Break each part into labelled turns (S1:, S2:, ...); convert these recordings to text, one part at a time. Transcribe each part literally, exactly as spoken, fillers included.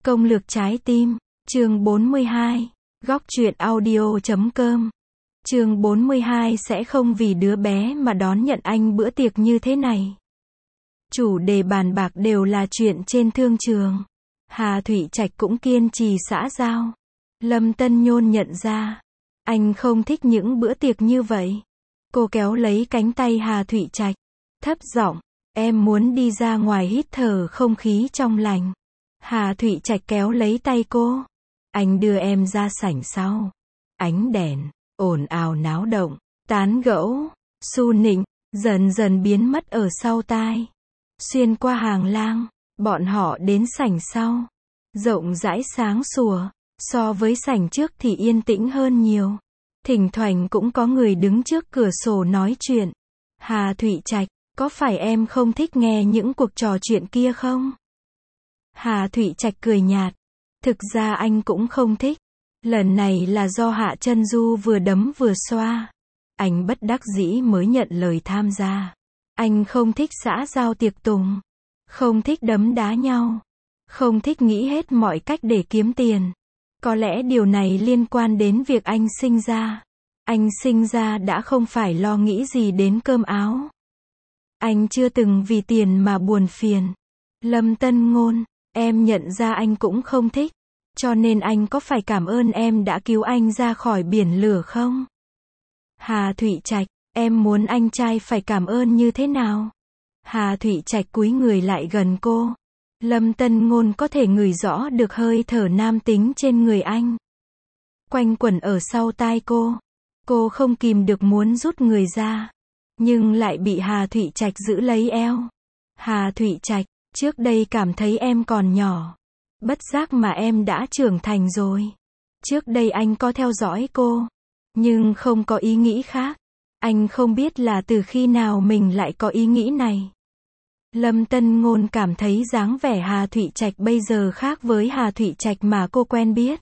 S1: Công lược trái tim, chương bốn mươi hai, góc truyện audio chấm com. Chương bốn mươi hai sẽ không vì đứa bé mà đón nhận anh bữa tiệc như thế này. Chủ đề bàn bạc đều là chuyện trên thương trường. Hà Thụy Trạch cũng kiên trì xã giao. Lâm Tân Nhôn nhận ra, anh không thích những bữa tiệc như vậy. Cô kéo lấy cánh tay Hà Thụy Trạch, thấp giọng, em muốn đi ra ngoài hít thở không khí trong lành. Hà Thụy Trạch kéo lấy tay cô. Anh đưa em ra sảnh sau. Ánh đèn, ồn ào náo động, tán gẫu, su nịnh, dần dần biến mất ở sau tai. Xuyên qua hàng lang, bọn họ đến sảnh sau. Rộng rãi sáng sủa, so với sảnh trước thì yên tĩnh hơn nhiều. Thỉnh thoảng cũng có người đứng trước cửa sổ nói chuyện. Hà Thụy Trạch, có phải em không thích nghe những cuộc trò chuyện kia không? Hà Thụy Trạch cười nhạt. Thực ra anh cũng không thích. Lần này là do Hạ Chân Du vừa đấm vừa xoa. Anh bất đắc dĩ mới nhận lời tham gia. Anh không thích xã giao tiệc tùng. Không thích đấm đá nhau. Không thích nghĩ hết mọi cách để kiếm tiền. Có lẽ điều này liên quan đến việc anh sinh ra. Anh sinh ra đã không phải lo nghĩ gì đến cơm áo. Anh chưa từng vì tiền mà buồn phiền. Lâm Tân Ngôn, em nhận ra anh cũng không thích. Cho nên anh có phải cảm ơn em đã cứu anh ra khỏi biển lửa không? Hà Thụy Trạch, em muốn anh trai phải cảm ơn như thế nào? Hà Thụy Trạch cúi người lại gần cô. Lâm Tân Ngôn có thể ngửi rõ được hơi thở nam tính trên người anh. Quanh quẩn ở sau tai cô. Cô không kìm được muốn rút người ra. Nhưng lại bị Hà Thụy Trạch giữ lấy eo. Hà Thụy Trạch, trước đây cảm thấy em còn nhỏ. Bất giác mà em đã trưởng thành rồi. Trước đây anh có theo dõi cô. Nhưng không có ý nghĩ khác. Anh không biết là từ khi nào mình lại có ý nghĩ này. Lâm Tân Ngôn cảm thấy dáng vẻ Hà Thụy Trạch bây giờ khác với Hà Thụy Trạch mà cô quen biết.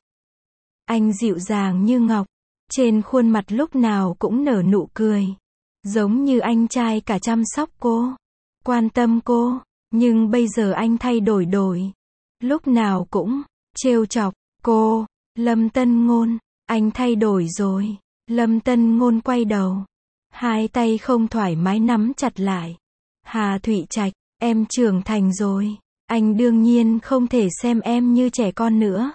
S1: Anh dịu dàng như ngọc. Trên khuôn mặt lúc nào cũng nở nụ cười. Giống như anh trai cả chăm sóc cô. Quan tâm cô. Nhưng bây giờ anh thay đổi đổi. Lúc nào cũng trêu chọc cô. Lâm Tân Ngôn, anh thay đổi rồi. Lâm Tân Ngôn quay đầu. Hai tay không thoải mái nắm chặt lại. Hà Thụy Trạch, em trưởng thành rồi. Anh đương nhiên không thể xem em như trẻ con nữa.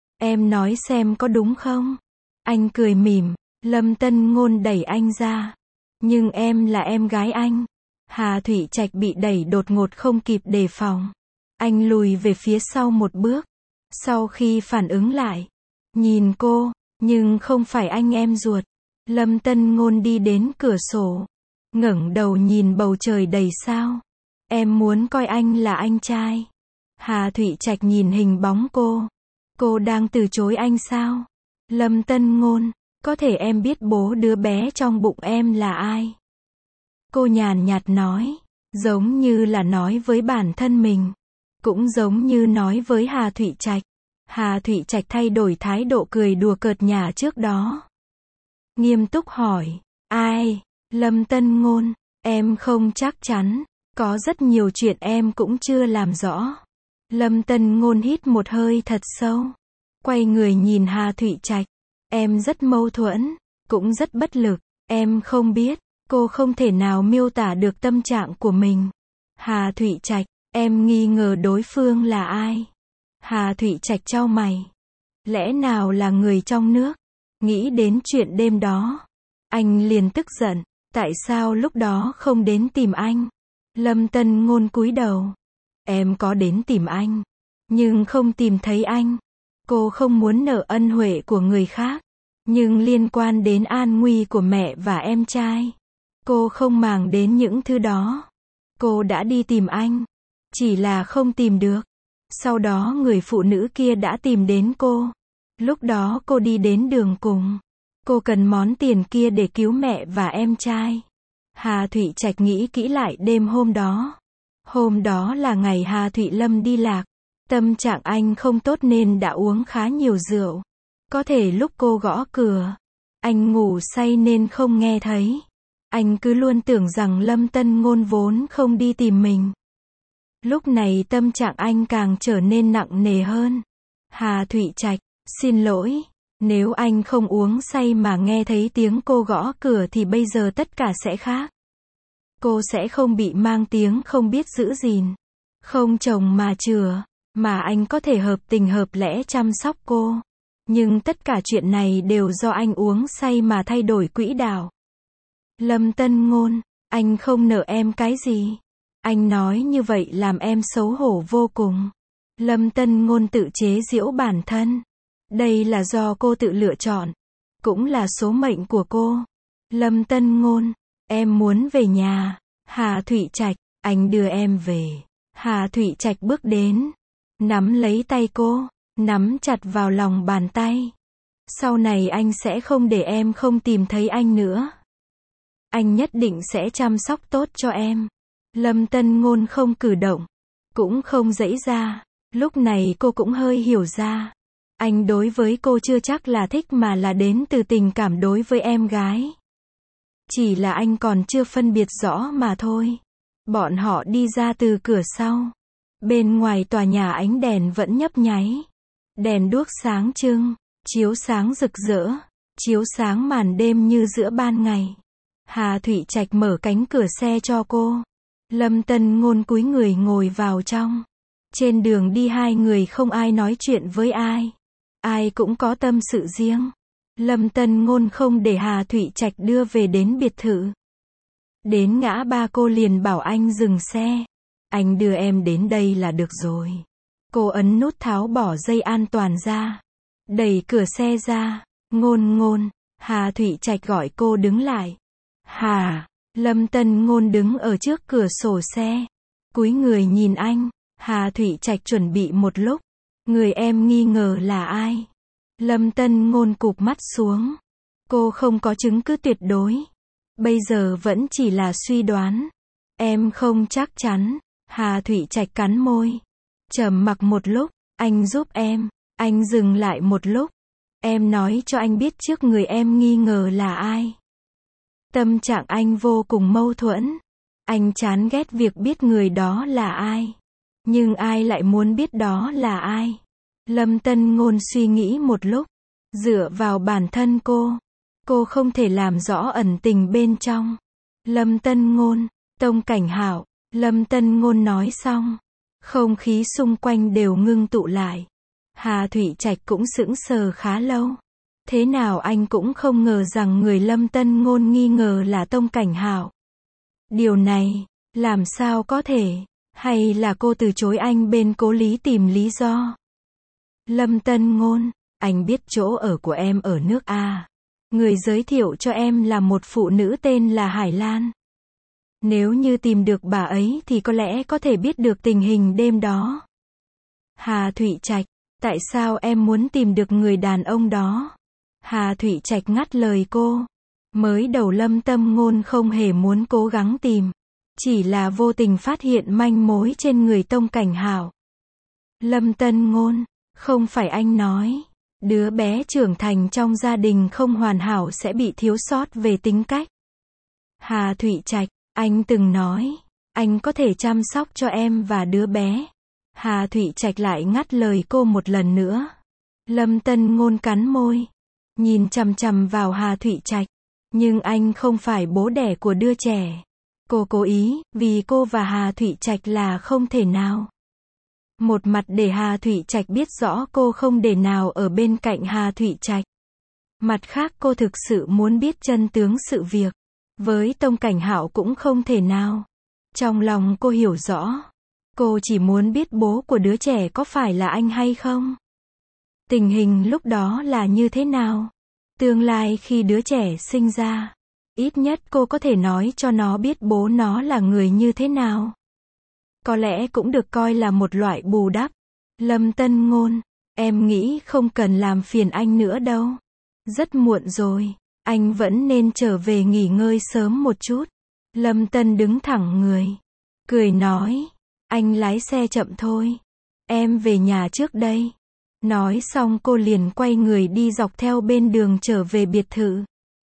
S1: Em nói xem có đúng không? Anh cười mỉm. Lâm Tân Ngôn đẩy anh ra. Nhưng em là em gái anh. Hà Thụy Trạch bị đẩy đột ngột không kịp đề phòng. Anh lùi về phía sau một bước. Sau khi phản ứng lại, nhìn cô, nhưng không phải anh em ruột. Lâm Tân Ngôn đi đến cửa sổ, ngẩng đầu nhìn bầu trời đầy sao. Em muốn coi anh là anh trai. Hà Thụy Trạch nhìn hình bóng cô. Cô đang từ chối anh sao? Lâm Tân Ngôn, có thể em biết bố đứa bé trong bụng em là ai? Cô nhàn nhạt nói, giống như là nói với bản thân mình. Cũng giống như nói với Hà Thụy Trạch. Hà Thụy Trạch thay đổi thái độ cười đùa cợt nhả trước đó. Nghiêm túc hỏi, ai? Lâm Tân Ngôn, em không chắc chắn. Có rất nhiều chuyện em cũng chưa làm rõ. Lâm Tân Ngôn hít một hơi thật sâu. Quay người nhìn Hà Thụy Trạch. Em rất mâu thuẫn, cũng rất bất lực. Em không biết, cô không thể nào miêu tả được tâm trạng của mình. Hà Thụy Trạch, em nghi ngờ đối phương là ai? Hà Thụy Trạch chau mày. Lẽ nào là người trong nước? Nghĩ đến chuyện đêm đó. Anh liền tức giận. Tại sao lúc đó không đến tìm anh? Lâm Tân Ngôn cúi đầu. Em có đến tìm anh. Nhưng không tìm thấy anh. Cô không muốn nợ ân huệ của người khác. Nhưng liên quan đến an nguy của mẹ và em trai. Cô không màng đến những thứ đó. Cô đã đi tìm anh. Chỉ là không tìm được. Sau đó người phụ nữ kia đã tìm đến cô. Lúc đó cô đi đến đường cùng. Cô cần món tiền kia để cứu mẹ và em trai. Hà Thụy Trạch nghĩ kỹ lại đêm hôm đó. Hôm đó là ngày Hà Thụy Lâm đi lạc. Tâm trạng anh không tốt nên đã uống khá nhiều rượu. Có thể lúc cô gõ cửa, anh ngủ say nên không nghe thấy. Anh cứ luôn tưởng rằng Lâm Tân Ngôn vốn không đi tìm mình. Lúc này tâm trạng anh càng trở nên nặng nề hơn. Hà Thụy Trạch, xin lỗi, nếu anh không uống say mà nghe thấy tiếng cô gõ cửa thì bây giờ tất cả sẽ khác. Cô sẽ không bị mang tiếng không biết giữ gìn, không chồng mà chửa, mà anh có thể hợp tình hợp lẽ chăm sóc cô. Nhưng tất cả chuyện này đều do anh uống say mà thay đổi quỹ đạo. Lâm Tân Ngôn, anh không nợ em cái gì. Anh nói như vậy làm em xấu hổ vô cùng. Lâm Tân Ngôn tự chế giễu bản thân. Đây là do cô tự lựa chọn. Cũng là số mệnh của cô. Lâm Tân Ngôn, em muốn về nhà. Hà Thụy Trạch, anh đưa em về. Hà Thụy Trạch bước đến, nắm lấy tay cô, nắm chặt vào lòng bàn tay. Sau này anh sẽ không để em không tìm thấy anh nữa. Anh nhất định sẽ chăm sóc tốt cho em. Lâm Tân Ngôn không cử động, cũng không giãy ra. Lúc này cô cũng hơi hiểu ra. Anh đối với cô chưa chắc là thích mà là đến từ tình cảm đối với em gái. Chỉ là anh còn chưa phân biệt rõ mà thôi. Bọn họ đi ra từ cửa sau. Bên ngoài tòa nhà ánh đèn vẫn nhấp nháy. Đèn đuốc sáng trưng, chiếu sáng rực rỡ, chiếu sáng màn đêm như giữa ban ngày. Hà Thụy Trạch mở cánh cửa xe cho cô. Lâm Tân Ngôn cúi người ngồi vào trong. Trên đường đi hai người không ai nói chuyện với ai. Ai cũng có tâm sự riêng. Lâm Tân Ngôn không để Hà Thụy Trạch đưa về đến biệt thự. Đến ngã ba cô liền bảo anh dừng xe. Anh đưa em đến đây là được rồi. Cô ấn nút tháo bỏ dây an toàn ra. Đẩy cửa xe ra. Ngôn Ngôn. Hà Thụy Trạch gọi cô đứng lại. Hà. Lâm Tân Ngôn đứng ở trước cửa sổ xe. Cúi người nhìn anh. Hà Thụy Trạch chuẩn bị một lúc. Người em nghi ngờ là ai? Lâm Tân Ngôn cụp mắt xuống. Cô không có chứng cứ tuyệt đối. Bây giờ vẫn chỉ là suy đoán. Em không chắc chắn. Hà Thụy Trạch cắn môi. Trầm mặc một lúc. Anh giúp em. Anh dừng lại một lúc. Em nói cho anh biết trước người em nghi ngờ là ai. Tâm trạng anh vô cùng mâu thuẫn. Anh chán ghét việc biết người đó là ai. Nhưng ai lại muốn biết đó là ai? Lâm Tân Ngôn suy nghĩ một lúc. Dựa vào bản thân cô. Cô không thể làm rõ ẩn tình bên trong. Lâm Tân Ngôn, Tông Cảnh Hạo. Lâm Tân Ngôn nói xong. Không khí xung quanh đều ngưng tụ lại. Hà Thụy Trạch cũng sững sờ khá lâu. Thế nào anh cũng không ngờ rằng người Lâm Tân Ngôn nghi ngờ là Tông Cảnh Hạo. Điều này, làm sao có thể? Hay là cô từ chối anh bên cố lý tìm lý do? Lâm Tân Ngôn, anh biết chỗ ở của em ở nước A. Người giới thiệu cho em là một phụ nữ tên là Hải Lan. Nếu như tìm được bà ấy thì có lẽ có thể biết được tình hình đêm đó. Hà Thụy Trạch, tại sao em muốn tìm được người đàn ông đó? Hà Thụy Trạch ngắt lời cô. Mới đầu Lâm Tân Ngôn không hề muốn cố gắng tìm. Chỉ là vô tình phát hiện manh mối trên người Tông Cảnh Hạo. Lâm Tân Ngôn, không phải anh nói. Đứa bé trưởng thành trong gia đình không hoàn hảo sẽ bị thiếu sót về tính cách. Hà Thụy Trạch, anh từng nói. Anh có thể chăm sóc cho em và đứa bé. Hà Thụy Trạch lại ngắt lời cô một lần nữa. Lâm Tân Ngôn cắn môi. Nhìn chằm chằm vào Hà Thụy Trạch. Nhưng anh không phải bố đẻ của đứa trẻ. Cô cố ý, vì cô và Hà Thụy Trạch là không thể nào. Một mặt để Hà Thụy Trạch biết rõ cô không để nào ở bên cạnh Hà Thụy Trạch. Mặt khác cô thực sự muốn biết chân tướng sự việc. Với Tông Cảnh Hạo cũng không thể nào. Trong lòng cô hiểu rõ. Cô chỉ muốn biết bố của đứa trẻ có phải là anh hay không. Tình hình lúc đó là như thế nào. Tương lai khi đứa trẻ sinh ra. Ít nhất cô có thể nói cho nó biết bố nó là người như thế nào. Có lẽ cũng được coi là một loại bù đắp. Lâm Tân Ngôn, em nghĩ không cần làm phiền anh nữa đâu. Rất muộn rồi, anh vẫn nên trở về nghỉ ngơi sớm một chút. Lâm Tân đứng thẳng người, cười nói, anh lái xe chậm thôi. Em về nhà trước đây. Nói xong cô liền quay người đi dọc theo bên đường trở về biệt thự.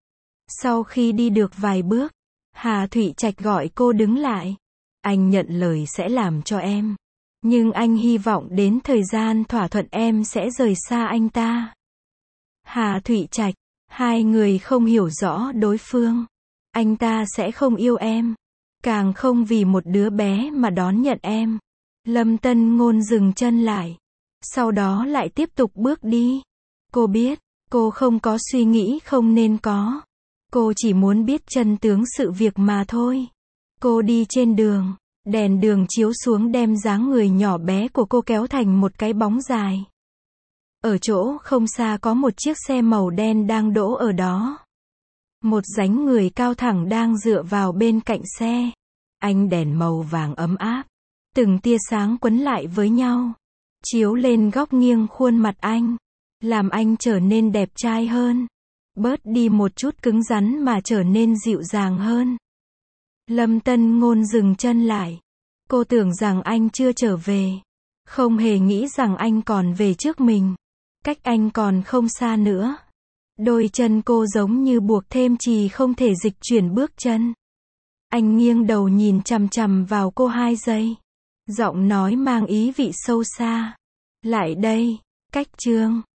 S1: Sau khi đi được vài bước, Hà Thụy Trạch gọi cô đứng lại. Anh nhận lời sẽ làm cho em. Nhưng anh hy vọng đến thời gian thỏa thuận em sẽ rời xa anh ta. Hà Thụy Trạch, hai người không hiểu rõ đối phương. Anh ta sẽ không yêu em. Càng không vì một đứa bé mà đón nhận em. Lâm Tân Ngôn dừng chân lại. Sau đó lại tiếp tục bước đi. Cô biết, cô không có suy nghĩ không nên có. Cô chỉ muốn biết chân tướng sự việc mà thôi. Cô đi trên đường. Đèn đường chiếu xuống đem dáng người nhỏ bé của cô kéo thành một cái bóng dài. Ở chỗ không xa có một chiếc xe màu đen đang đỗ ở đó. Một dáng người cao thẳng đang dựa vào bên cạnh xe. Ánh đèn màu vàng ấm áp. Từng tia sáng quấn lại với nhau. Chiếu lên góc nghiêng khuôn mặt anh. Làm anh trở nên đẹp trai hơn. Bớt đi một chút cứng rắn mà trở nên dịu dàng hơn. Lâm Tân Ngôn dừng chân lại. Cô tưởng rằng anh chưa trở về. Không hề nghĩ rằng anh còn về trước mình. Cách anh còn không xa nữa. Đôi chân cô giống như buộc thêm chì không thể dịch chuyển bước chân. Anh nghiêng đầu nhìn chằm chằm vào cô hai giây. Giọng nói mang ý vị sâu xa. Lại đây, cách chương.